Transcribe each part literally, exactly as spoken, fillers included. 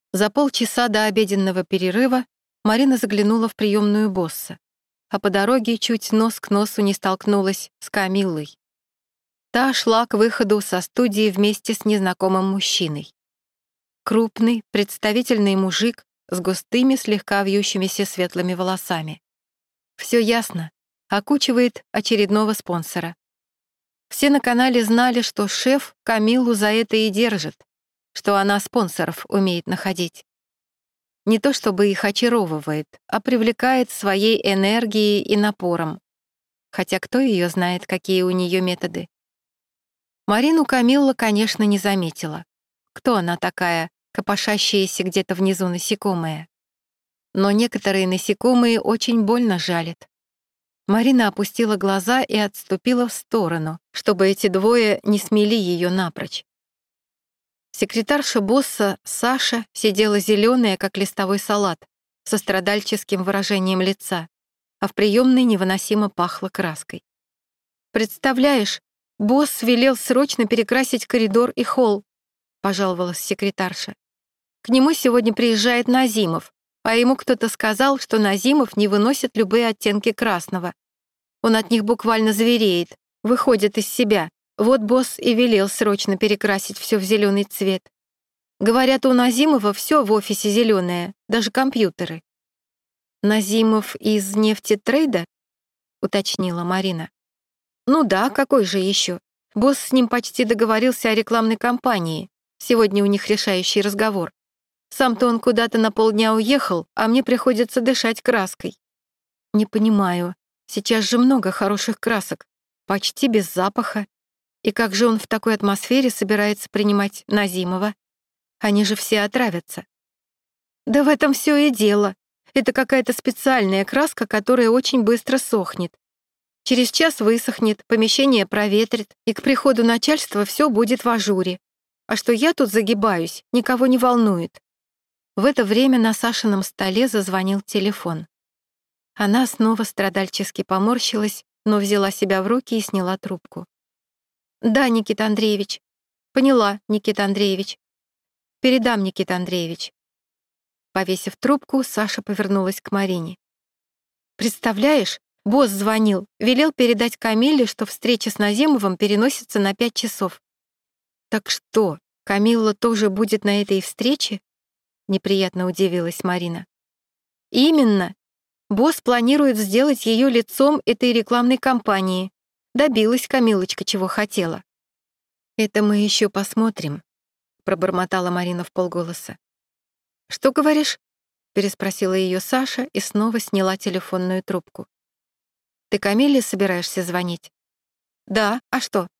За полчаса до обеденного перерыва Марина заглянула в приемную босса, а по дороге чуть нос к носу не столкнулась с Камиллой. Та шла к выходу со студии вместе с незнакомым мужчиной. Крупный, представительный мужик с густыми, слегка вьющимися светлыми волосами. Все ясно, окучивает очередного спонсора. Все на канале знали, что шеф Камиллу за это и держит, что она спонсоров умеет находить. Не то чтобы их очаровывает, а привлекает своей энергией и напором. Хотя кто ее знает, какие у нее методы. Марину Камилла, конечно, не заметила. Кто она такая, копошащаяся где-то внизу насекомая? Но некоторые насекомые очень больно жалят. Марина опустила глаза и отступила в сторону, чтобы эти двое не смели ее напрочь. Секретарша босса Саша сидела зеленая, как листовой салат, со страдальческим выражением лица, а в приемной невыносимо пахло краской. «Представляешь, босс велел срочно перекрасить коридор и холл», — пожаловалась секретарша. «К нему сегодня приезжает Назимов, а ему кто-то сказал, что Назимов не выносит любые оттенки красного. Он от них буквально звереет, выходит из себя. Вот босс и велел срочно перекрасить все в зеленый цвет. Говорят, у Назимова все в офисе зеленое, даже компьютеры». «Назимов из нефтетрейда?» — уточнила Марина. «Ну да, какой же еще? Босс с ним почти договорился о рекламной кампании. Сегодня у них решающий разговор. Сам-то он куда-то на полдня уехал, а мне приходится дышать краской». «Не понимаю, сейчас же много хороших красок, почти без запаха. И как же он в такой атмосфере собирается принимать Назимова? Они же все отравятся». «Да в этом все и дело. Это какая-то специальная краска, которая очень быстро сохнет. Через час высохнет, помещение проветрит, и к приходу начальства все будет в ажуре. А что я тут загибаюсь, никого не волнует». В это время на Сашином столе зазвонил телефон. Она снова страдальчески поморщилась, но взяла себя в руки и сняла трубку. «Да, Никита Андреевич». «Поняла, Никита Андреевич». «Передам, Никита Андреевич». Повесив трубку, Саша повернулась к Марине. «Представляешь, босс звонил, велел передать Камилле, что встреча с Назимовым переносится на пять часов». «Так что, Камилла тоже будет на этой встрече?» Неприятно удивилась Марина. «Именно. Босс планирует сделать ее лицом этой рекламной кампании. Добилась Камилочка, чего хотела». «Это мы еще посмотрим», — пробормотала Марина вполголоса. «Что говоришь?» — переспросила ее Саша и снова сняла телефонную трубку. «Ты Камилле собираешься звонить?» «Да, а что?»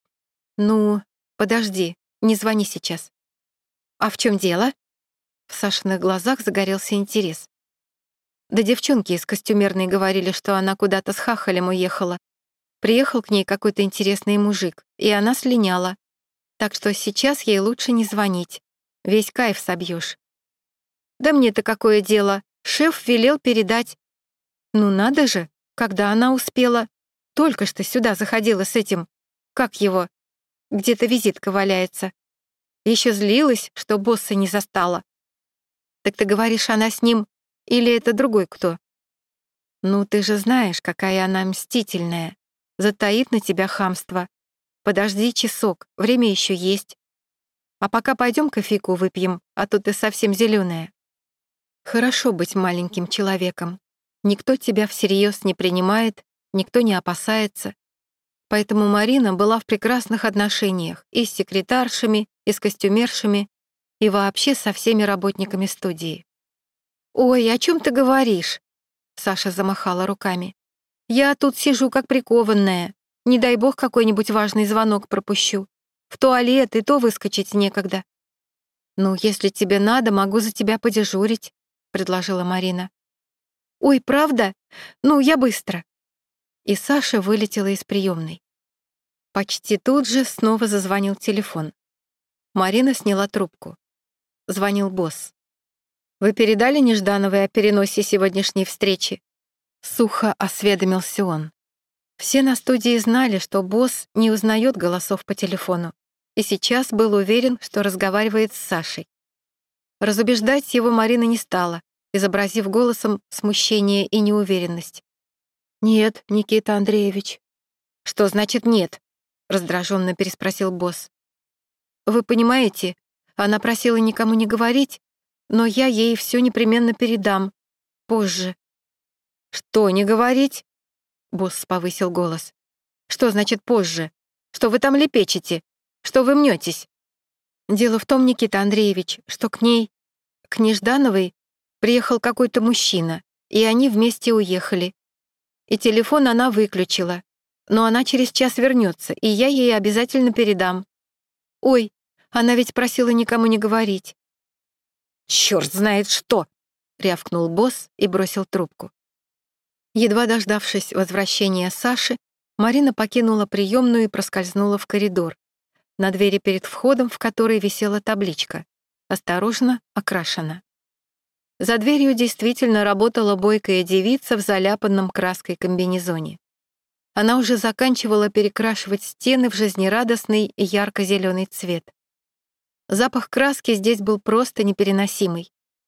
«Ну, подожди, не звони сейчас». «А в чем дело?» В Сашиных глазах загорелся интерес. Да девчонки из костюмерной говорили, что она куда-то с хахалем уехала. Приехал к ней какой-то интересный мужик, и она слиняла. Так что сейчас ей лучше не звонить. Весь кайф собьешь. «Да мне-то какое дело? Шеф велел передать». «Ну надо же, когда она успела. Только что сюда заходила с этим. Как его? Где-то визитка валяется. Еще злилась, что босса не застала». «Так ты говоришь, она с ним, или это другой кто?» «Ну, ты же знаешь, какая она мстительная. Затаит на тебя хамство. Подожди часок, время еще есть. А пока пойдем кофейку выпьем, а то ты совсем зеленая». Хорошо быть маленьким человеком. Никто тебя всерьез не принимает, никто не опасается. Поэтому Марина была в прекрасных отношениях и с секретаршами, и с костюмершами, и вообще со всеми работниками студии. «Ой, о чем ты говоришь?» Саша замахала руками. «Я тут сижу как прикованная. Не дай бог какой-нибудь важный звонок пропущу. В туалет и то выскочить некогда». «Ну, если тебе надо, могу за тебя подежурить», — предложила Марина. «Ой, правда? Ну, я быстро». И Саша вылетела из приемной. Почти тут же снова зазвонил телефон. Марина сняла трубку. Звонил босс. «Вы передали Неждановой о переносе сегодняшней встречи?» Сухо осведомился он. Все на студии знали, что босс не узнает голосов по телефону, и сейчас был уверен, что разговаривает с Сашей. Разубеждать его Марина не стала, изобразив голосом смущение и неуверенность. «Нет, Никита Андреевич». «Что значит «нет»?» — раздраженно переспросил босс. «Вы понимаете, она просила никому не говорить, но я ей все непременно передам. Позже». «Что не говорить?» — босс повысил голос. «Что значит позже? Что вы там лепечете? Что вы мнетесь?» «Дело в том, Никита Андреевич, что к ней, к Неждановой, приехал какой-то мужчина, и они вместе уехали. И телефон она выключила, но она через час вернется, и я ей обязательно передам. Ой, она ведь просила никому не говорить». «Чёрт знает что!» — рявкнул босс и бросил трубку. Едва дождавшись возвращения Саши, Марина покинула приемную и проскользнула в коридор, на двери перед входом в который висела табличка «Осторожно, окрашена». За дверью действительно работала бойкая девица в заляпанном краской комбинезоне. Она уже заканчивала перекрашивать стены в жизнерадостный и ярко-зеленый цвет. Запах краски здесь был просто непереносимый.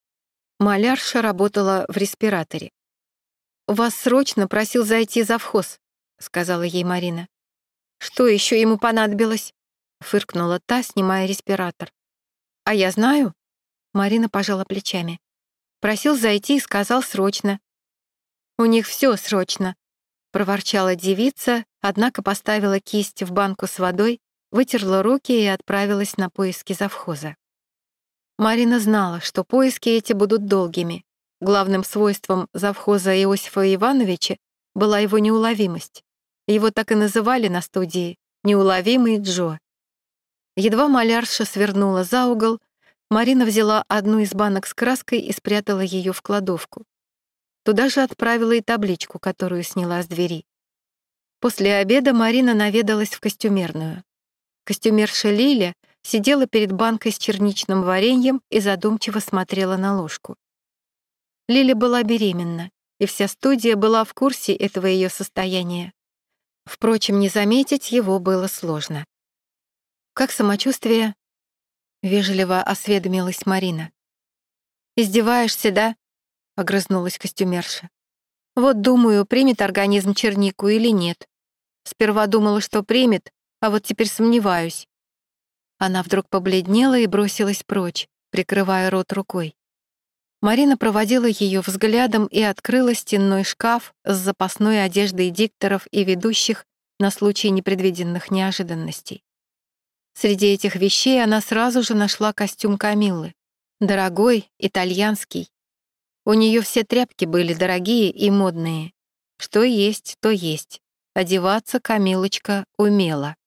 Малярша работала в респираторе. «Вас срочно просил зайти завхоз», — сказала ей Марина. «Что еще ему понадобилось?» — фыркнула та, снимая респиратор. «А я знаю», — Марина пожала плечами. «Просил зайти и сказал срочно». «У них все срочно», — проворчала девица, однако поставила кисть в банку с водой, вытерла руки и отправилась на поиски завхоза. Марина знала, что поиски эти будут долгими. Главным свойством завхоза Иосифа Ивановича была его неуловимость. Его так и называли на студии «Неуловимый Джо». Едва малярша свернула за угол, Марина взяла одну из банок с краской и спрятала ее в кладовку. Туда же отправила и табличку, которую сняла с двери. После обеда Марина наведалась в костюмерную. Костюмерша Лиля сидела перед банкой с черничным вареньем и задумчиво смотрела на ложку. Лиля была беременна, и вся студия была в курсе этого ее состояния. Впрочем, не заметить его было сложно. «Как самочувствие?» — вежливо осведомилась Марина. «Издеваешься, да?» — огрызнулась костюмерша. «Вот думаю, примет организм чернику или нет. Сперва думала, что примет, а вот теперь сомневаюсь». Она вдруг побледнела и бросилась прочь, прикрывая рот рукой. Марина проводила ее взглядом и открыла стенной шкаф с запасной одеждой дикторов и ведущих на случай непредвиденных неожиданностей. Среди этих вещей она сразу же нашла костюм Камиллы. Дорогой, итальянский. У нее все тряпки были дорогие и модные. Что есть, то есть. Одеваться Камилочка умела.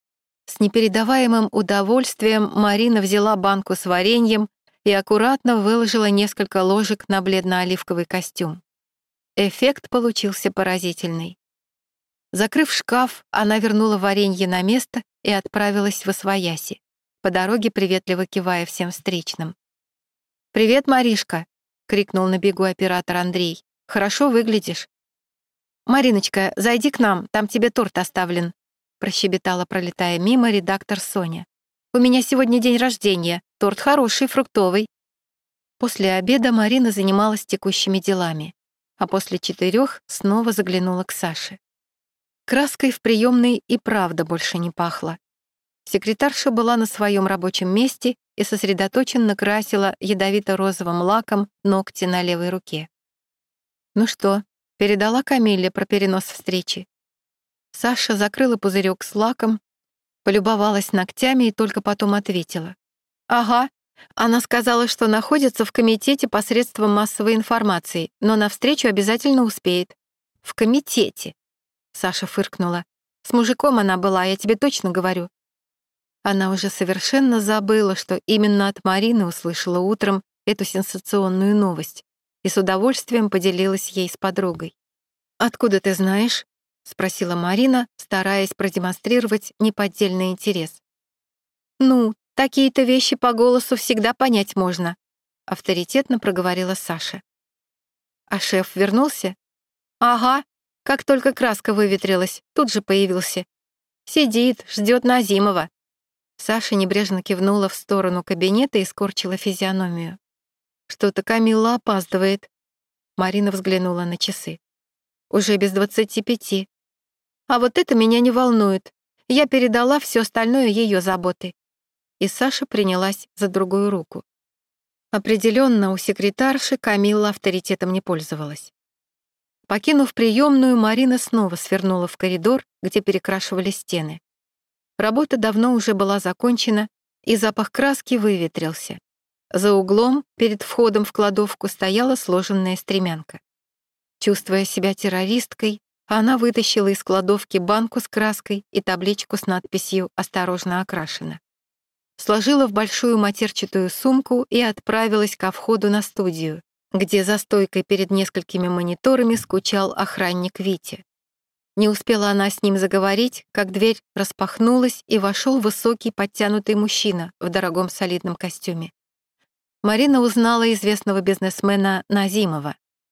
С непередаваемым удовольствием Марина взяла банку с вареньем и аккуратно выложила несколько ложек на бледно-оливковый костюм. Эффект получился поразительный. Закрыв шкаф, она вернула варенье на место и отправилась в освояси, по дороге приветливо кивая всем встречным. «Привет, Маришка!» — крикнул на бегу оператор Андрей. «Хорошо выглядишь». «Мариночка, зайди к нам, там тебе торт оставлен», — прощебетала, пролетая мимо, редактор Соня. «У меня сегодня день рождения, торт хороший, фруктовый». После обеда Марина занималась текущими делами, а после четырех снова заглянула к Саше. Краской в приемной и правда больше не пахло. Секретарша была на своем рабочем месте и сосредоточенно красила ядовито-розовым лаком ногти на левой руке. «Ну что, передала Камилле про перенос встречи?» Саша закрыла пузырек с лаком, полюбовалась ногтями и только потом ответила. «Ага, она сказала, что находится в комитете посредством массовой информации, но на встречу обязательно успеет». «В комитете?» Саша фыркнула. «С мужиком она была, я тебе точно говорю». Она уже совершенно забыла, что именно от Марины услышала утром эту сенсационную новость и с удовольствием поделилась ей с подругой. «Откуда ты знаешь?» — спросила Марина, стараясь продемонстрировать неподдельный интерес. «Ну, такие-то вещи по голосу всегда понять можно», — авторитетно проговорила Саша. «А шеф вернулся?» «Ага, как только краска выветрилась, тут же появился. Сидит, ждет Назимова». Саша небрежно кивнула в сторону кабинета и скорчила физиономию. «Что-то Камилла опаздывает». Марина взглянула на часы. «Уже без двадцати пяти. А вот это меня не волнует. Я передала все остальное ее заботы». И Саша принялась за другую руку. Определенно, у секретарши Камилла авторитетом не пользовалась. Покинув приемную, Марина снова свернула в коридор, где перекрашивали стены. Работа давно уже была закончена, и запах краски выветрился. За углом, перед входом в кладовку, стояла сложенная стремянка. Чувствуя себя террористкой, она вытащила из кладовки банку с краской и табличку с надписью «Осторожно окрашено». Сложила в большую матерчатую сумку и отправилась ко входу на студию, где за стойкой перед несколькими мониторами скучал охранник Витя. Не успела она с ним заговорить, как дверь распахнулась, и вошел высокий подтянутый мужчина в дорогом солидном костюме. Марина узнала известного бизнесмена Назимова.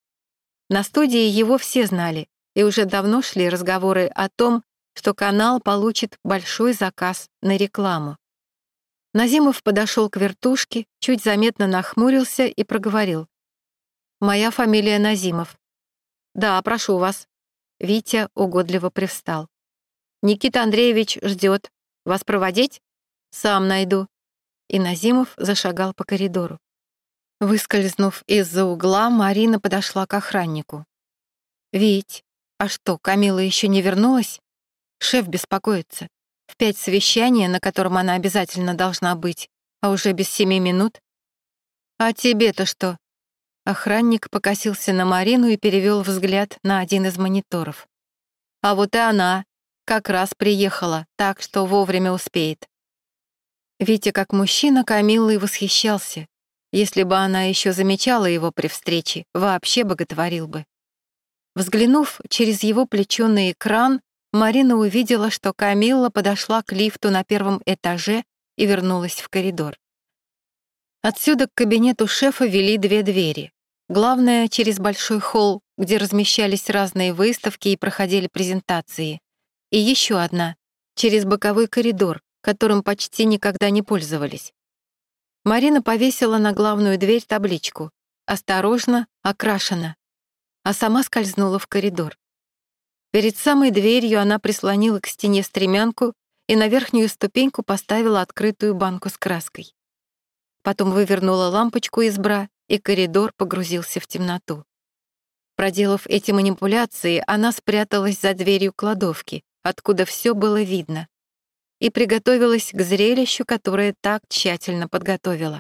На студии его все знали, и уже давно шли разговоры о том, что канал получит большой заказ на рекламу. Назимов подошел к вертушке, чуть заметно нахмурился и проговорил. «Моя фамилия Назимов». «Да, прошу вас». Витя угодливо привстал. «Никита Андреевич ждет. Вас проводить? Сам найду». И Назимов зашагал по коридору. Выскользнув из-за угла, Марина подошла к охраннику. «Вить, а что, Камилла еще не вернулась? Шеф беспокоится. В пять совещания, на котором она обязательно должна быть, а уже без семи минут». «А тебе-то что?» Охранник покосился на Марину и перевел взгляд на один из мониторов. «А вот и она. Как раз приехала, так что вовремя успеет». Витя, как мужчина, Камиллой восхищался. Если бы она еще замечала его при встрече, вообще боготворил бы. Взглянув через его плечо на экран, Марина увидела, что Камилла подошла к лифту на первом этаже и вернулась в коридор. Отсюда к кабинету шефа вели две двери. Главная — через большой холл, где размещались разные выставки и проходили презентации. И еще одна — через боковой коридор, которым почти никогда не пользовались. Марина повесила на главную дверь табличку «Осторожно, окрашено», а сама скользнула в коридор. Перед самой дверью она прислонила к стене стремянку и на верхнюю ступеньку поставила открытую банку с краской. Потом вывернула лампочку из бра, и коридор погрузился в темноту. Проделав эти манипуляции, она спряталась за дверью кладовки, откуда все было видно, и приготовилась к зрелищу, которое так тщательно подготовила.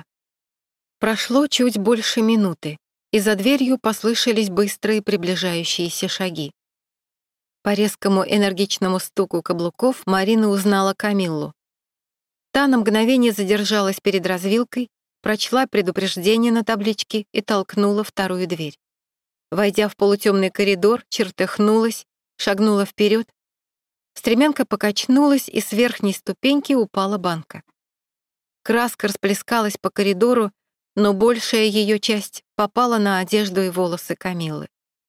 Прошло чуть больше минуты, и за дверью послышались быстрые приближающиеся шаги. По резкому энергичному стуку каблуков Марина узнала Камиллу. Та на мгновение задержалась перед развилкой, прочла предупреждение на табличке и толкнула вторую дверь. Войдя в полутемный коридор, чертыхнулась, шагнула вперед. Стремянка покачнулась, и с верхней ступеньки упала банка. Краска расплескалась по коридору, но большая ее часть попала на одежду и волосы Камиллы.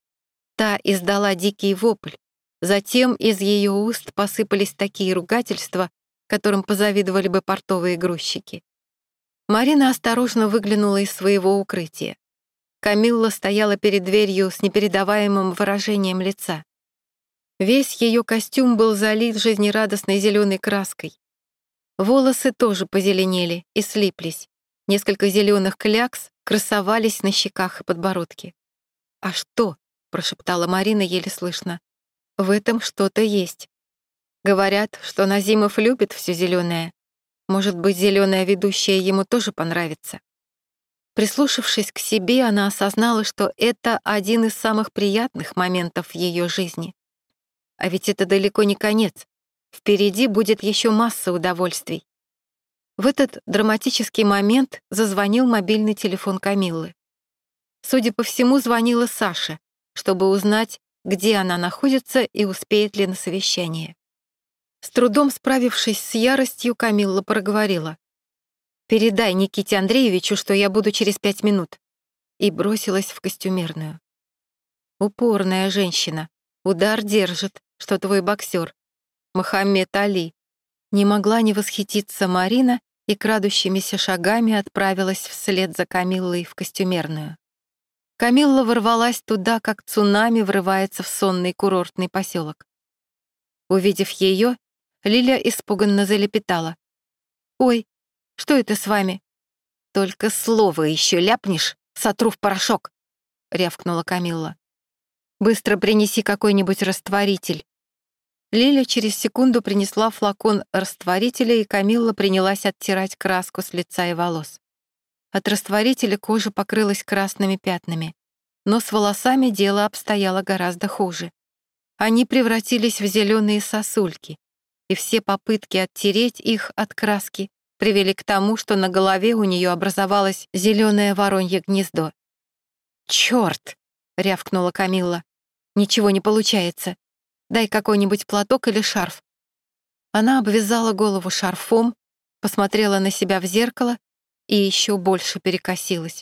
Та издала дикий вопль. Затем из ее уст посыпались такие ругательства, которым позавидовали бы портовые грузчики. Марина осторожно выглянула из своего укрытия. Камилла стояла перед дверью с непередаваемым выражением лица. Весь ее костюм был залит жизнерадостной зеленой краской. Волосы тоже позеленели и слиплись. Несколько зеленых клякс красовались на щеках и подбородке. «А что?» — прошептала Марина еле слышно. «В этом что-то есть. Говорят, что Назимов любит все зеленое. Может быть, зеленая ведущая ему тоже понравится». Прислушавшись к себе, она осознала, что это один из самых приятных моментов в ее жизни. А ведь это далеко не конец. Впереди будет еще масса удовольствий. В этот драматический момент зазвонил мобильный телефон Камиллы. Судя по всему, звонила Саша, чтобы узнать, где она находится и успеет ли на совещание. С трудом справившись с яростью, Камилла проговорила: «Передай Никите Андреевичу, что я буду через пять минут», и бросилась в костюмерную. Упорная женщина, удар держит, что твой боксер, Мохаммед Али. Не могла не восхититься Марина и крадущимися шагами отправилась вслед за Камиллой в костюмерную. Камилла ворвалась туда, как цунами врывается в сонный курортный поселок. Увидев ее, Лиля испуганно залепетала. «Ой, что это с вами?» «Только слово еще ляпнешь, сотру в порошок», — рявкнула Камилла. «Быстро принеси какой-нибудь растворитель». Лиля через секунду принесла флакон растворителя, и Камилла принялась оттирать краску с лица и волос. От растворителя кожа покрылась красными пятнами, но с волосами дело обстояло гораздо хуже. Они превратились в зеленые сосульки, и все попытки оттереть их от краски привели к тому, что на голове у нее образовалось зеленое воронье гнездо. «Черт!» — рявкнула Камилла. «Ничего не получается. Дай какой-нибудь платок или шарф». Она обвязала голову шарфом, посмотрела на себя в зеркало и еще больше перекосилась.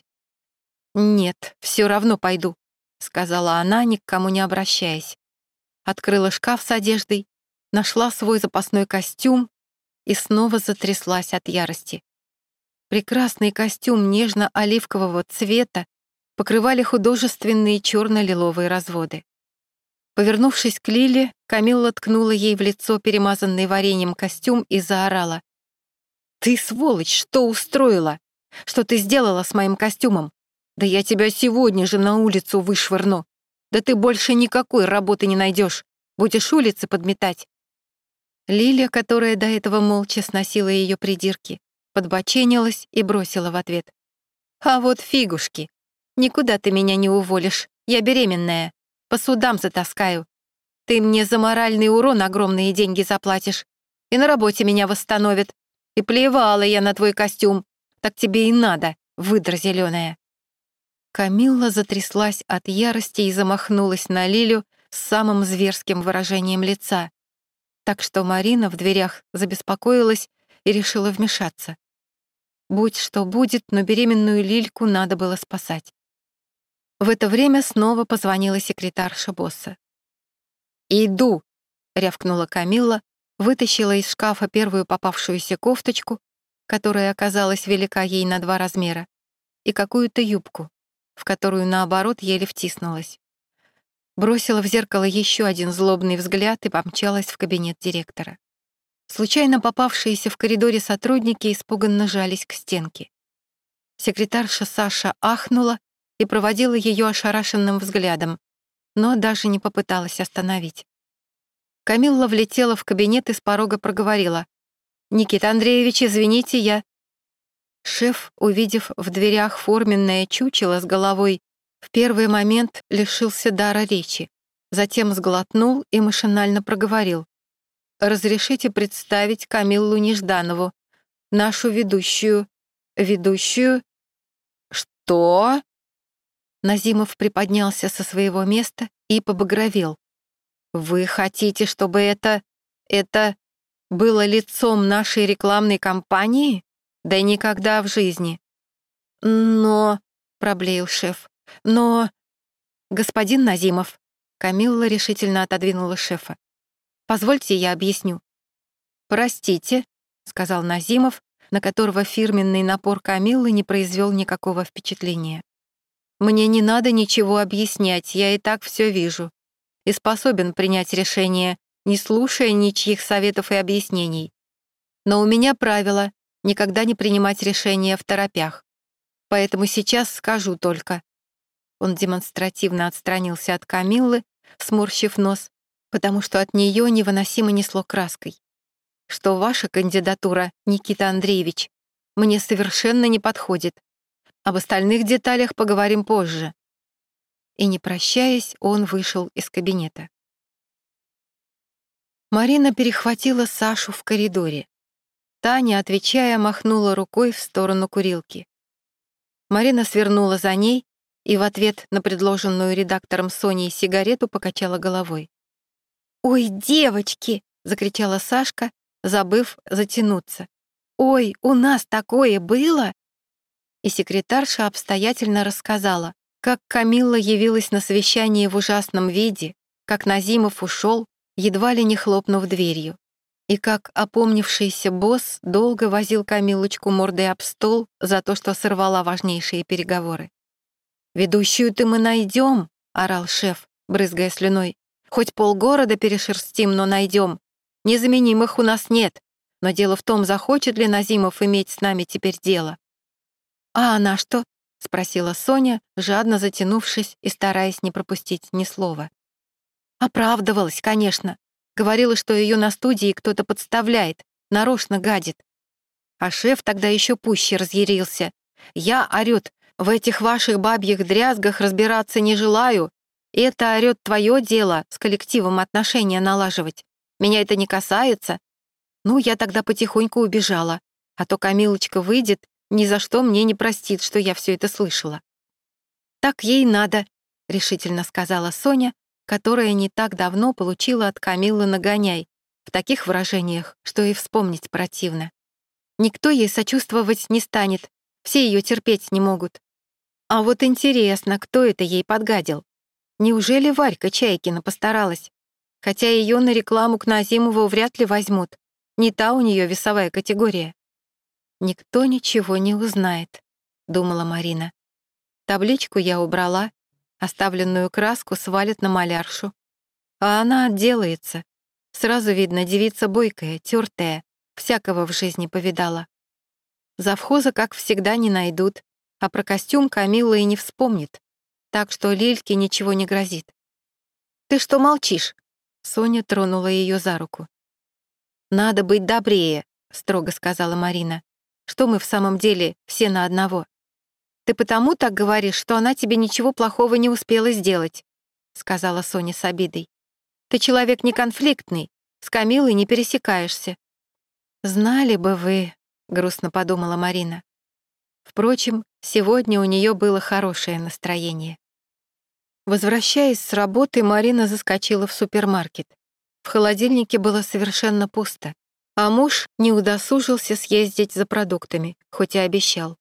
«Нет, все равно пойду», — сказала она, ни к кому не обращаясь. Открыла шкаф с одеждой, нашла свой запасной костюм и снова затряслась от ярости. Прекрасный костюм нежно-оливкового цвета покрывали художественные черно-лиловые разводы. Повернувшись к Лиле, Камилла ткнула ей в лицо перемазанный вареньем костюм и заорала. «Ты, сволочь, что устроила? Что ты сделала с моим костюмом? Да я тебя сегодня же на улицу вышвырну. Да ты больше никакой работы не найдешь. Будешь улицы подметать». Лиля, которая до этого молча сносила ее придирки, подбоченилась и бросила в ответ. «А вот фигушки. Никуда ты меня не уволишь. Я беременная. По судам затаскаю. Ты мне за моральный урон огромные деньги заплатишь. И на работе меня восстановят. И плевала я на твой костюм. Так тебе и надо, выдра зеленая». Камилла затряслась от ярости и замахнулась на Лилю с самым зверским выражением лица. Так что Марина в дверях забеспокоилась и решила вмешаться. Будь что будет, но беременную Лильку надо было спасать. В это время снова позвонила секретарша босса. «Иду», — рявкнула Камилла, вытащила из шкафа первую попавшуюся кофточку, которая оказалась велика ей на два размера, и какую-то юбку, в которую, наоборот, еле втиснулась. Бросила в зеркало еще один злобный взгляд и помчалась в кабинет директора. Случайно попавшиеся в коридоре сотрудники испуганно жались к стенке. Секретарша Саша ахнула и проводила ее ошарашенным взглядом, но даже не попыталась остановить. Камилла влетела в кабинет и с порога проговорила. «Никита Андреевич, извините, я...» Шеф, увидев в дверях форменное чучело с головой, в первый момент лишился дара речи, затем сглотнул и машинально проговорил. «Разрешите представить Камиллу Нежданову, нашу ведущую...» «Ведущую...» «Что?» Назимов приподнялся со своего места и побагровел. «Вы хотите, чтобы это... это... было лицом нашей рекламной кампании? Да никогда в жизни». «Но...» — проблеял шеф. «Но...» «Господин Назимов», — Камилла решительно отодвинула шефа. «Позвольте, я объясню». «Простите», — сказал Назимов, на которого фирменный напор Камиллы не произвел никакого впечатления. «Мне не надо ничего объяснять, я и так все вижу. И способен принять решение, не слушая ничьих советов и объяснений. Но у меня правило — никогда не принимать решения второпях. Поэтому сейчас скажу только». Он демонстративно отстранился от Камиллы, сморщив нос, потому что от нее невыносимо несло краской. «Что ваша кандидатура, Никита Андреевич, мне совершенно не подходит. Об остальных деталях поговорим позже». И, не прощаясь, он вышел из кабинета. Марина перехватила Сашу в коридоре. Та, не отвечая, махнула рукой в сторону курилки. Марина свернула за ней и в ответ на предложенную редактором Соней сигарету покачала головой. «Ой, девочки!» — закричала Сашка, забыв затянуться. «Ой, у нас такое было!» И секретарша обстоятельно рассказала, как Камилла явилась на совещание в ужасном виде, как Назимов ушел, едва ли не хлопнув дверью, И как опомнившийся босс долго возил Камилочку мордой об стол за то, что сорвала важнейшие переговоры. «Ведущую ты мы найдем», — орал шеф, брызгая слюной. «Хоть полгорода перешерстим, но найдем. Незаменимых у нас нет. Но дело в том, захочет ли Назимов иметь с нами теперь дело». «А она что?» — спросила Соня, жадно затянувшись и стараясь не пропустить ни слова. Оправдывалась, конечно. Говорила, что ее на студии кто-то подставляет, нарочно гадит. А шеф тогда еще пуще разъярился. «Я, орёт, в этих ваших бабьих дрязгах разбираться не желаю. Это, орёт, твое дело с коллективом отношения налаживать. Меня это не касается». Ну, я тогда потихоньку убежала, а то Камилочка выйдет, ни за что мне не простит, что я все это слышала. «Так ей надо», — решительно сказала Соня, которая не так давно получила от Камиллы нагоняй, в таких выражениях, что и вспомнить противно. Никто ей сочувствовать не станет, все ее терпеть не могут. А вот интересно, кто это ей подгадил? Неужели Варька Чайкина постаралась? Хотя ее на рекламу к Назимову вряд ли возьмут. Не та у нее весовая категория. «Никто ничего не узнает», — думала Марина. «Табличку я убрала, оставленную краску свалят на маляршу. А она отделается. Сразу видно, девица бойкая, тертая, всякого в жизни повидала. Завхоза, как всегда, не найдут, а про костюм Камилла и не вспомнит, так что Лильке ничего не грозит. «Ты что молчишь?» Соня тронула ее за руку. «Надо быть добрее», — строго сказала Марина. «Что мы в самом деле все на одного? Ты потому так говоришь, что она тебе ничего плохого не успела сделать», — сказала Соня с обидой. «Ты человек не конфликтный, с Камилой не пересекаешься». «Знали бы вы», — грустно подумала Марина. Впрочем, сегодня у нее было хорошее настроение. Возвращаясь с работы, Марина заскочила в супермаркет. В холодильнике было совершенно пусто, а муж не удосужился съездить за продуктами, хоть и обещал.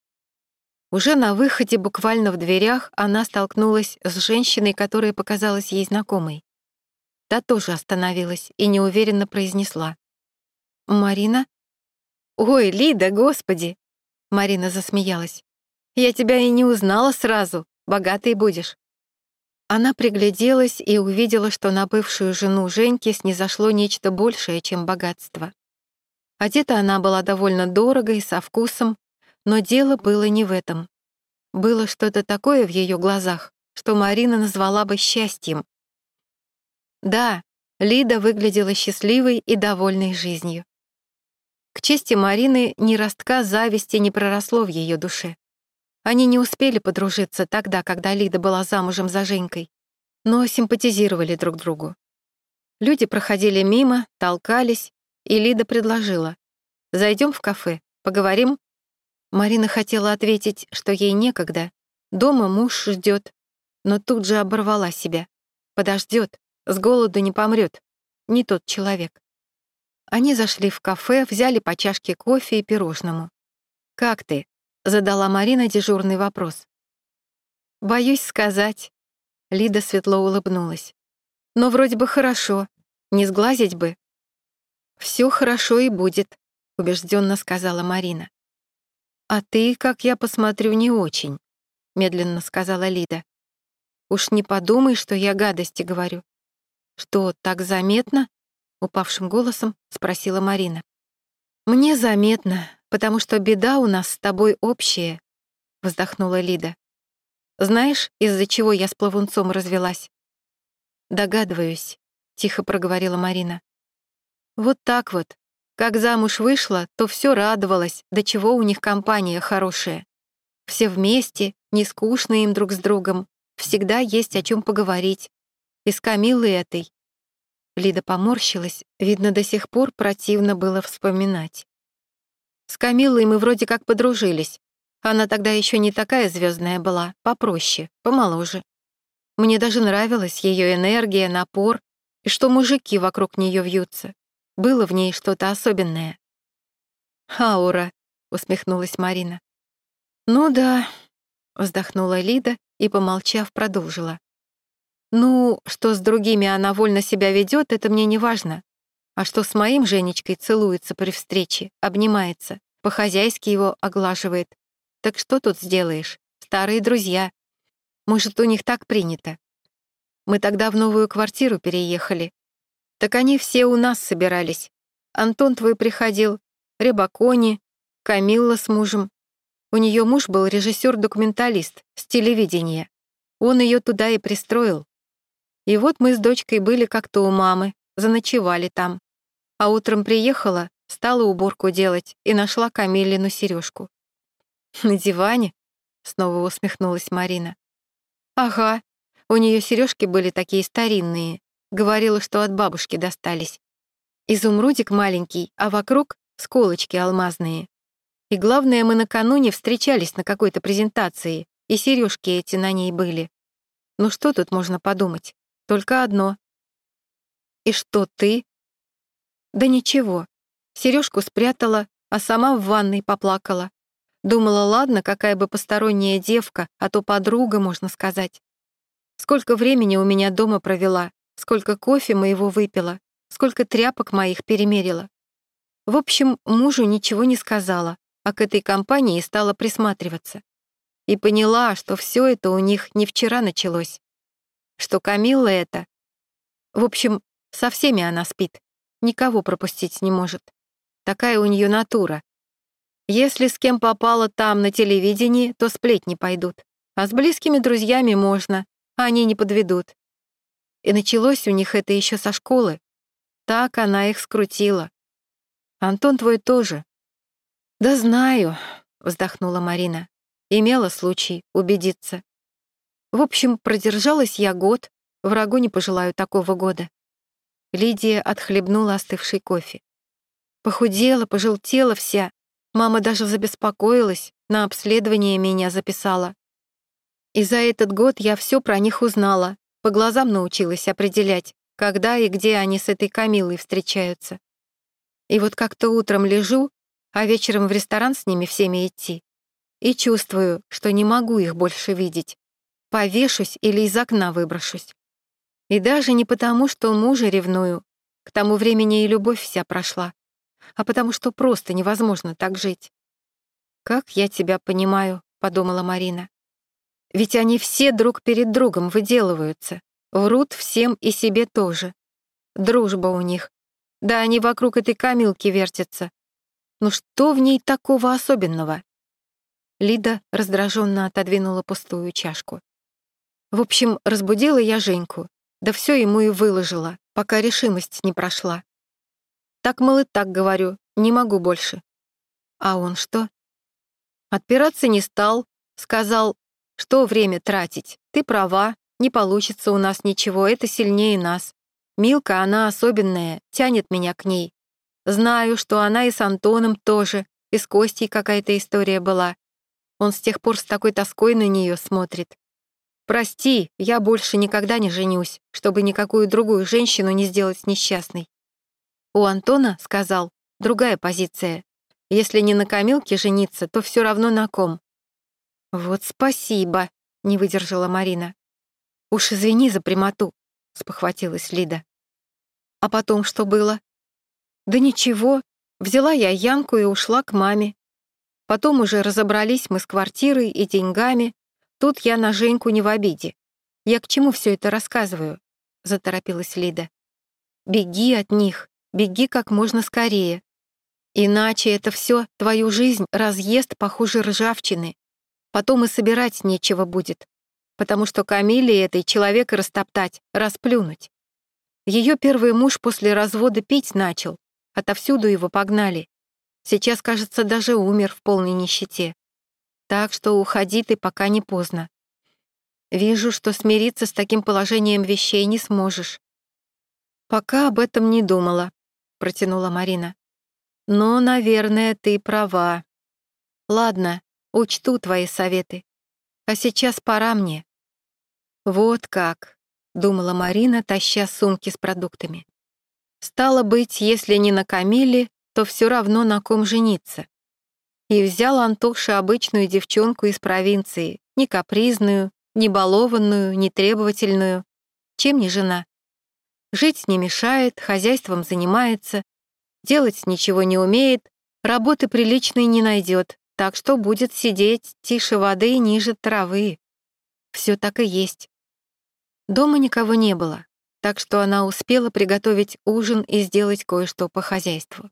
Уже на выходе, буквально в дверях, она столкнулась с женщиной, которая показалась ей знакомой. Та тоже остановилась и неуверенно произнесла. «Марина?» «Ой, Лида, господи!» Марина засмеялась. «Я тебя и не узнала сразу, богатой будешь». Она пригляделась и увидела, что на бывшую жену Женьки снизошло нечто большее, чем богатство. Одета она была довольно дорого и со вкусом, но дело было не в этом. Было что-то такое в ее глазах, что Марина назвала бы счастьем. Да, Лида выглядела счастливой и довольной жизнью. К чести Марины, ни ростка зависти не проросло в ее душе. Они не успели подружиться тогда, когда Лида была замужем за Женькой, но симпатизировали друг другу. Люди проходили мимо, толкались, и Лида предложила: «Зайдем в кафе, поговорим?» Марина хотела ответить, что ей некогда, дома муж ждет, но тут же оборвала себя. Подождет, с голоду не помрет, не тот человек. Они зашли в кафе, взяли по чашке кофе и пирожному. «Как ты?» — задала Марина дежурный вопрос. «Боюсь сказать». Лида светло улыбнулась. «Но вроде бы хорошо, не сглазить бы». «Все хорошо и будет», — убежденно сказала Марина. «А ты, как я посмотрю, не очень», — медленно сказала Лида. «Уж не подумай, что я гадости говорю». «Что, так заметно?» — упавшим голосом спросила Марина. «Мне заметно, потому что беда у нас с тобой общая», — вздохнула Лида. «Знаешь, из-за чего я с плавунцом развелась?» «Догадываюсь», — тихо проговорила Марина. «Вот так вот. Как замуж вышла, то все радовалась, до чего у них компания хорошая. Все вместе, не скучно им друг с другом, всегда есть о чем поговорить. И с Камиллой этой». Лида поморщилась, видно, до сих пор противно было вспоминать. «С Камиллой мы вроде как подружились. Она тогда еще не такая звездная была, попроще, помоложе. Мне даже нравилась ее энергия, напор, и что мужики вокруг нее вьются. Было в ней что-то особенное». «Аура», — усмехнулась Марина. «Ну да», — вздохнула Лида и, помолчав, продолжила. «Ну, что с другими она вольно себя ведет, это мне не важно. А что с моим Женечкой целуется при встрече, обнимается, по-хозяйски его оглаживает. Так что тут сделаешь? Старые друзья. Может, у них так принято. Мы тогда в новую квартиру переехали. Так они все у нас собирались. Антон твой приходил, Рябакони, Камилла с мужем. У нее муж был режиссер-документалист с телевидения. Он ее туда и пристроил. И вот мы с дочкой были как-то у мамы, заночевали там. А утром приехала, стала уборку делать и нашла Камиллину сережку. «На диване?» — снова усмехнулась Марина. «Ага, у нее сережки были такие старинные. Говорила, что от бабушки достались. Изумрудик маленький, а вокруг сколочки алмазные. И главное, мы накануне встречались на какой-то презентации, и сережки эти на ней были. Ну что тут можно подумать? Только одно. И что ты? Да ничего. Сережку спрятала, а сама в ванной поплакала. Думала, ладно, какая бы посторонняя девка, а то подруга, можно сказать. Сколько времени у меня дома провела, сколько кофе моего выпила, сколько тряпок моих перемерила. В общем, мужу ничего не сказала, а к этой компании стала присматриваться. И поняла, что все это у них не вчера началось. Что Камилла это... В общем, со всеми она спит, никого пропустить не может. Такая у нее натура. Если с кем попало там на телевидении, то сплетни пойдут. А с близкими друзьями можно, они не подведут. И началось у них это еще со школы. Так она их скрутила. Антон твой тоже. Да знаю, вздохнула Марина. Имела случай убедиться. В общем, продержалась я год, врагу не пожелаю такого года. Лидия отхлебнула остывший кофе. Похудела, пожелтела вся. Мама даже забеспокоилась, на обследование меня записала. И за этот год я все про них узнала, по глазам научилась определять, когда и где они с этой Камиллой встречаются. И вот как-то утром лежу, а вечером в ресторан с ними всеми идти. И чувствую, что не могу их больше видеть. Повешусь или из окна выброшусь. И даже не потому, что мужа ревную, к тому времени и любовь вся прошла, а потому что просто невозможно так жить. «Как я тебя понимаю», — подумала Марина. «Ведь они все друг перед другом выделываются, врут всем и себе тоже. Дружба у них. Да они вокруг этой Камилки вертятся. Ну что в ней такого особенного?» Лида раздраженно отодвинула пустую чашку. В общем, разбудила я Женьку, да все ему и выложила, пока решимость не прошла. Так, мол, и так говорю, не могу больше. А он что? Отпираться не стал, сказал, что время тратить. Ты права, не получится у нас ничего, это сильнее нас. Милка, она особенная, тянет меня к ней. Знаю, что она и с Антоном тоже, и с Костей какая-то история была. Он с тех пор с такой тоской на нее смотрит. Прости, я больше никогда не женюсь, чтобы никакую другую женщину не сделать несчастной. У Антона, сказал, другая позиция. Если не на Камилке жениться, то все равно на ком. Вот спасибо, не выдержала Марина. Уж извини за прямоту, спохватилась Лида. А потом что было? Да ничего, взяла я Янку и ушла к маме. Потом уже разобрались мы с квартирой и деньгами. Тут я на Женьку не в обиде. Я к чему все это рассказываю? Заторопилась Лида. Беги от них, беги как можно скорее. Иначе это все твою жизнь разъест похуже ржавчины. Потом и собирать нечего будет. Потому что Камилле этой человека растоптать, расплюнуть. Ее первый муж после развода пить начал. Отовсюду его погнали. Сейчас, кажется, даже умер в полной нищете. Так что уходи ты, пока не поздно. Вижу, что смириться с таким положением вещей не сможешь. Пока об этом не думала, протянула Марина. Но, наверное, ты права. Ладно, учту твои советы. А сейчас пора мне. Вот как, думала Марина, таща сумки с продуктами. Стало быть, если не на Камилле, то все равно на ком жениться. И взял Антоша обычную девчонку из провинции, не капризную, не балованную, не требовательную. Чем не жена? Жить не мешает, хозяйством занимается, делать ничего не умеет, работы приличной не найдет, так что будет сидеть тише воды и ниже травы. Все так и есть. Дома никого не было, так что она успела приготовить ужин и сделать кое-что по хозяйству.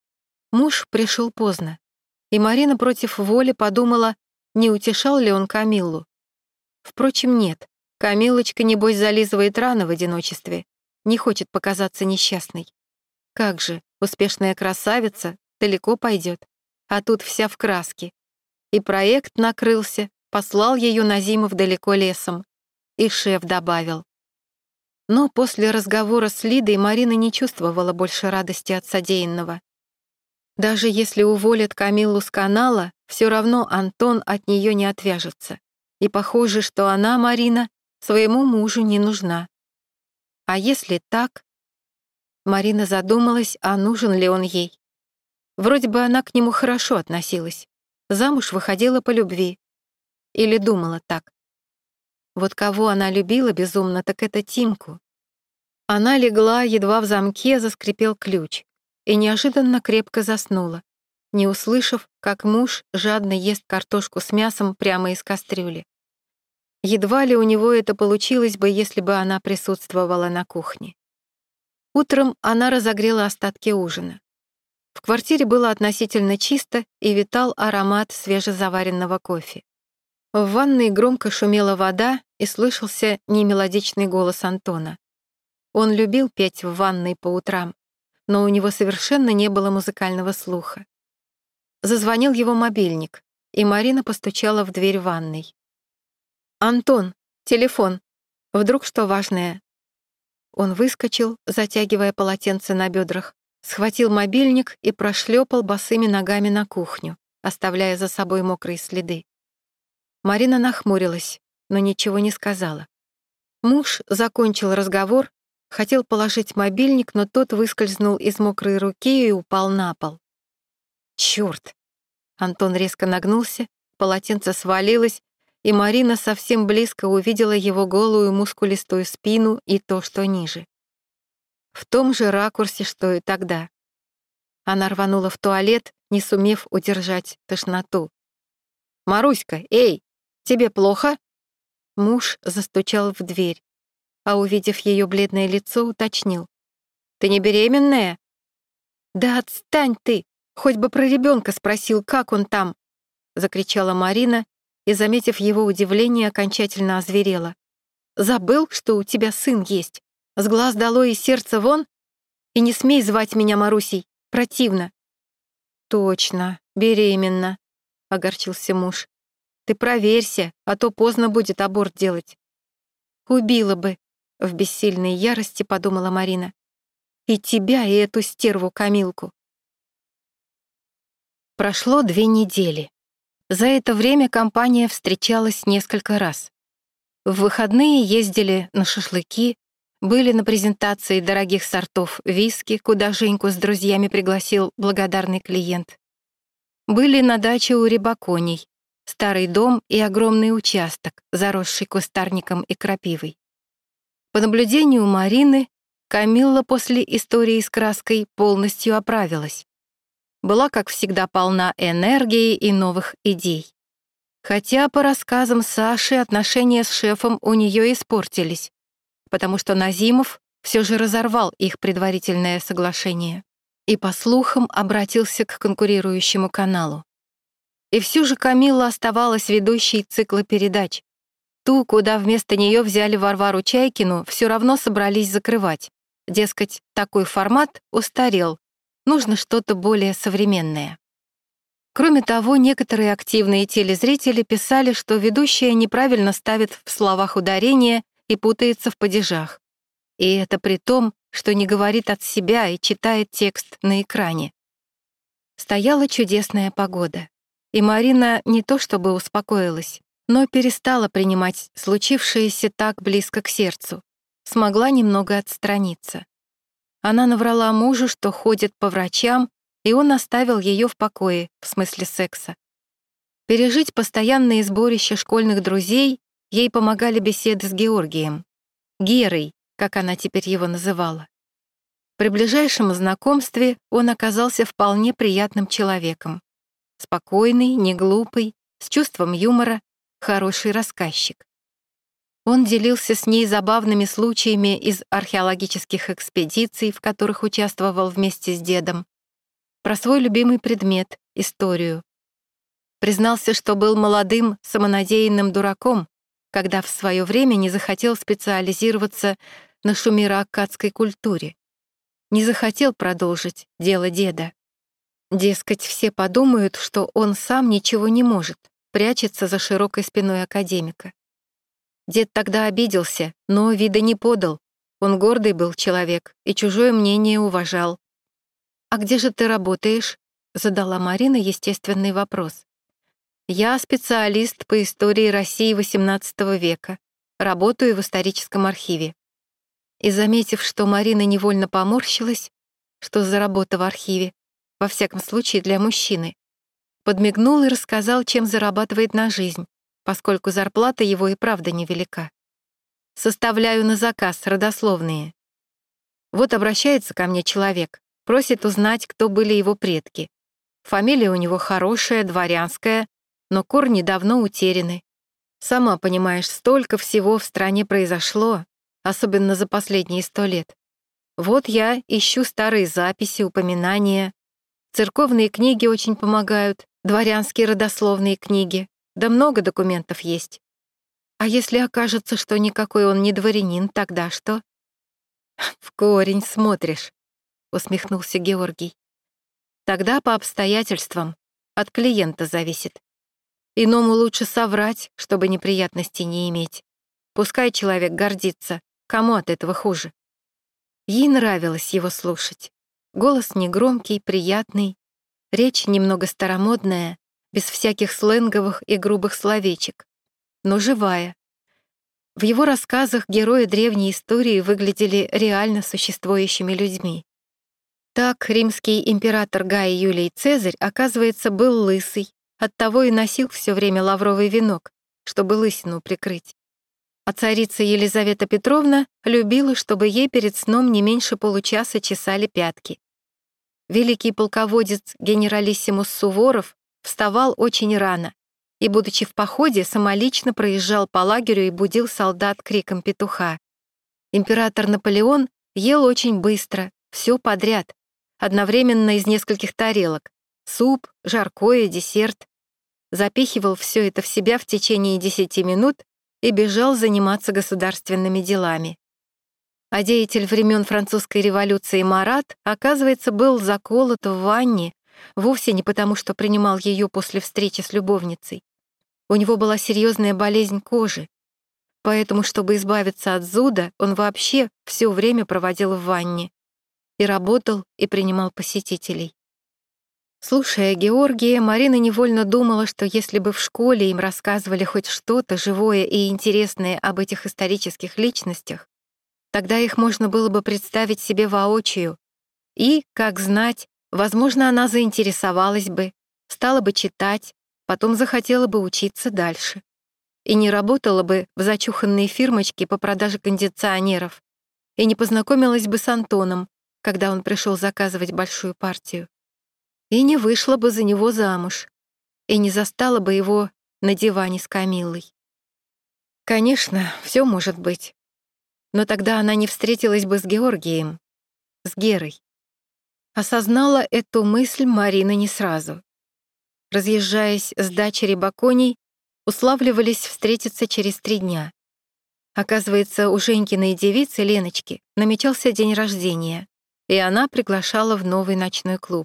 Муж пришел поздно, и Марина против воли подумала, не утешал ли он Камиллу. Впрочем, нет. Камилочка, небось, зализывает раны в одиночестве, не хочет показаться несчастной. Как же, успешная красавица далеко пойдет, а тут вся в краске. И проект накрылся, послал ее Назимов далеко лесом. И шеф добавил. Но после разговора с Лидой Марина не чувствовала больше радости от содеянного. Даже если уволят Камиллу с канала, все равно Антон от нее не отвяжется. И похоже, что она, Марина, своему мужу не нужна. А если так? Марина задумалась, а нужен ли он ей. Вроде бы она к нему хорошо относилась. Замуж выходила по любви. Или думала так. Вот кого она любила безумно, так это Тимку. Она легла, едва в замке заскрипел ключ, и неожиданно крепко заснула, не услышав, как муж жадно ест картошку с мясом прямо из кастрюли. Едва ли у него это получилось бы, если бы она присутствовала на кухне. Утром она разогрела остатки ужина. В квартире было относительно чисто и витал аромат свежезаваренного кофе. В ванной громко шумела вода и слышался немелодичный голос Антона. Он любил петь в ванной по утрам, но у него совершенно не было музыкального слуха. Зазвонил его мобильник, и Марина постучала в дверь ванной. «Антон, телефон. Вдруг что важное?» Он выскочил, затягивая полотенце на бедрах, схватил мобильник и прошлепал босыми ногами на кухню, оставляя за собой мокрые следы. Марина нахмурилась, но ничего не сказала. Муж закончил разговор, хотел положить мобильник, но тот выскользнул из мокрой руки и упал на пол. «Чёрт!» Антон резко нагнулся, полотенце свалилось, и Марина совсем близко увидела его голую мускулистую спину и то, что ниже. В том же ракурсе, что и тогда. Она рванула в туалет, не сумев удержать тошноту. «Маруська, эй, тебе плохо?» Муж застучал в дверь, а, увидев ее бледное лицо, уточнил. «Ты не беременная?» «Да отстань ты! Хоть бы про ребенка спросил, как он там!» — закричала Марина и, заметив его удивление, окончательно озверела. «Забыл, что у тебя сын есть? С глаз долой и сердца вон? И не смей звать меня Марусей, противно!» «Точно, беременна», — огорчился муж. «Ты проверься, а то поздно будет аборт делать». «Убила бы», — в бессильной ярости подумала Марина. «И тебя, и эту стерву Камилку». Прошло две недели. За это время компания встречалась несколько раз. В выходные ездили на шашлыки, были на презентации дорогих сортов виски, куда Женьку с друзьями пригласил благодарный клиент. Были на даче у Рябаконей, старый дом и огромный участок, заросший кустарником и крапивой. По наблюдению Марины, Камилла после истории с краской полностью оправилась. Была, как всегда, полна энергии и новых идей. Хотя, по рассказам Саши, отношения с шефом у нее испортились, потому что Назимов все же разорвал их предварительное соглашение и, по слухам, обратился к конкурирующему каналу. И все же Камилла оставалась ведущей цикла передач. Ту, куда вместо нее взяли Варвару Чайкину, все равно собрались закрывать. Дескать, такой формат устарел, нужно что-то более современное. Кроме того, некоторые активные телезрители писали, что ведущая неправильно ставит в словах ударения и путается в падежах. И это при том, что не говорит от себя и читает текст на экране. Стояла чудесная погода, и Марина не то чтобы успокоилась, но перестала принимать случившееся так близко к сердцу, смогла немного отстраниться. Она наврала мужу, что ходит по врачам, и он оставил ее в покое, в смысле секса. Пережить постоянные сборища школьных друзей ей помогали беседы с Георгием, Герой, как она теперь его называла. При ближайшем знакомстве он оказался вполне приятным человеком. Спокойный, неглупый, с чувством юмора, хороший рассказчик. Он делился с ней забавными случаями из археологических экспедиций, в которых участвовал вместе с дедом, про свой любимый предмет — историю. Признался, что был молодым, самонадеянным дураком, когда в свое время не захотел специализироваться на шумеро-аккадской культуре. Не захотел продолжить дело деда. Дескать, все подумают, что он сам ничего не может, прячется за широкой спиной академика. Дед тогда обиделся, но вида не подал. Он гордый был человек и чужое мнение уважал. «А где же ты работаешь?» — задала Марина естественный вопрос. «Я специалист по истории России восемнадцатого века. Работаю в историческом архиве». И, заметив, что Марина невольно поморщилась, что за работа в архиве, во всяком случае для мужчины, подмигнул и рассказал, чем зарабатывает на жизнь, поскольку зарплата его и правда невелика. «Составляю на заказ родословные. Вот обращается ко мне человек, просит узнать, кто были его предки. Фамилия у него хорошая, дворянская, но корни давно утеряны. Сама понимаешь, столько всего в стране произошло, особенно за последние сто лет. Вот я ищу старые записи, упоминания. Церковные книги очень помогают, дворянские родословные книги, да много документов есть. А если окажется, что никакой он не дворянин, тогда что?» «В корень смотришь», — усмехнулся Георгий. «Тогда по обстоятельствам, от клиента зависит. Иному лучше соврать, чтобы неприятностей не иметь. Пускай человек гордится, кому от этого хуже». Ей нравилось его слушать. Голос негромкий, приятный, речь немного старомодная, без всяких сленговых и грубых словечек, но живая. В его рассказах герои древней истории выглядели реально существующими людьми. Так римский император Гай Юлий Цезарь, оказывается, был лысый, оттого и носил все время лавровый венок, чтобы лысину прикрыть. А царица Елизавета Петровна любила, чтобы ей перед сном не меньше получаса чесали пятки. Великий полководец генералиссимус Суворов вставал очень рано и, будучи в походе, самолично проезжал по лагерю и будил солдат криком петуха. Император Наполеон ел очень быстро, все подряд, одновременно из нескольких тарелок, суп, жаркое, десерт. Запихивал все это в себя в течение десяти минут и бежал заниматься государственными делами. А деятель времен французской революции Марат, оказывается, был заколот в ванне вовсе не потому, что принимал ее после встречи с любовницей. У него была серьезная болезнь кожи, поэтому, чтобы избавиться от зуда, он вообще все время проводил в ванне и работал, и принимал посетителей. Слушая Георгия, Марина невольно думала, что если бы в школе им рассказывали хоть что-то живое и интересное об этих исторических личностях, тогда их можно было бы представить себе воочию. И, как знать, возможно, она заинтересовалась бы, стала бы читать, потом захотела бы учиться дальше. И не работала бы в зачуханной фирмочке по продаже кондиционеров, и не познакомилась бы с Антоном, когда он пришел заказывать большую партию. И не вышла бы за него замуж, и не застала бы его на диване с Камиллой. Конечно, все может быть. Но тогда она не встретилась бы с Георгием, с Герой. Осознала эту мысль Марина не сразу. Разъезжаясь с дачи Рябаконей, уславливались встретиться через три дня. Оказывается, у Женькиной девицы Леночки намечался день рождения, и она приглашала в новый ночной клуб.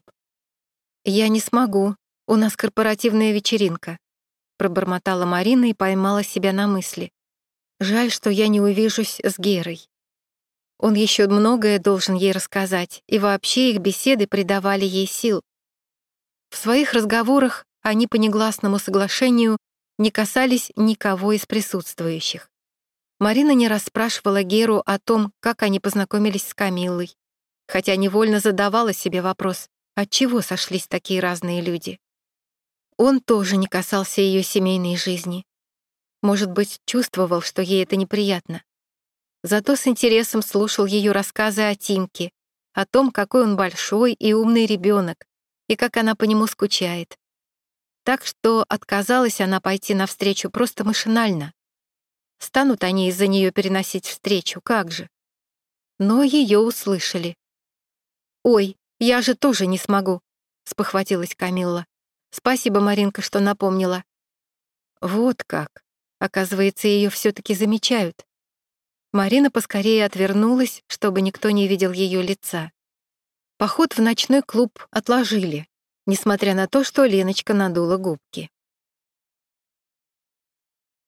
«Я не смогу, у нас корпоративная вечеринка», пробормотала Марина и поймала себя на мысли. Жаль, что я не увижусь с Герой. Он еще многое должен ей рассказать, и вообще их беседы придавали ей сил. В своих разговорах они по негласному соглашению не касались никого из присутствующих. Марина не расспрашивала Геру о том, как они познакомились с Камиллой, хотя невольно задавала себе вопрос, отчего сошлись такие разные люди. Он тоже не касался ее семейной жизни. Может быть, чувствовал, что ей это неприятно. Зато с интересом слушал ее рассказы о Тимке, о том, какой он большой и умный ребенок, и как она по нему скучает. Так что отказалась она пойти навстречу просто машинально. Станут они из-за нее переносить встречу, как же? Но ее услышали. «Ой, я же тоже не смогу», — спохватилась Камилла. «Спасибо, Маринка, что напомнила». Вот как. Оказывается, ее все-таки замечают. Марина поскорее отвернулась, чтобы никто не видел ее лица. Поход в ночной клуб отложили, несмотря на то, что Леночка надула губки.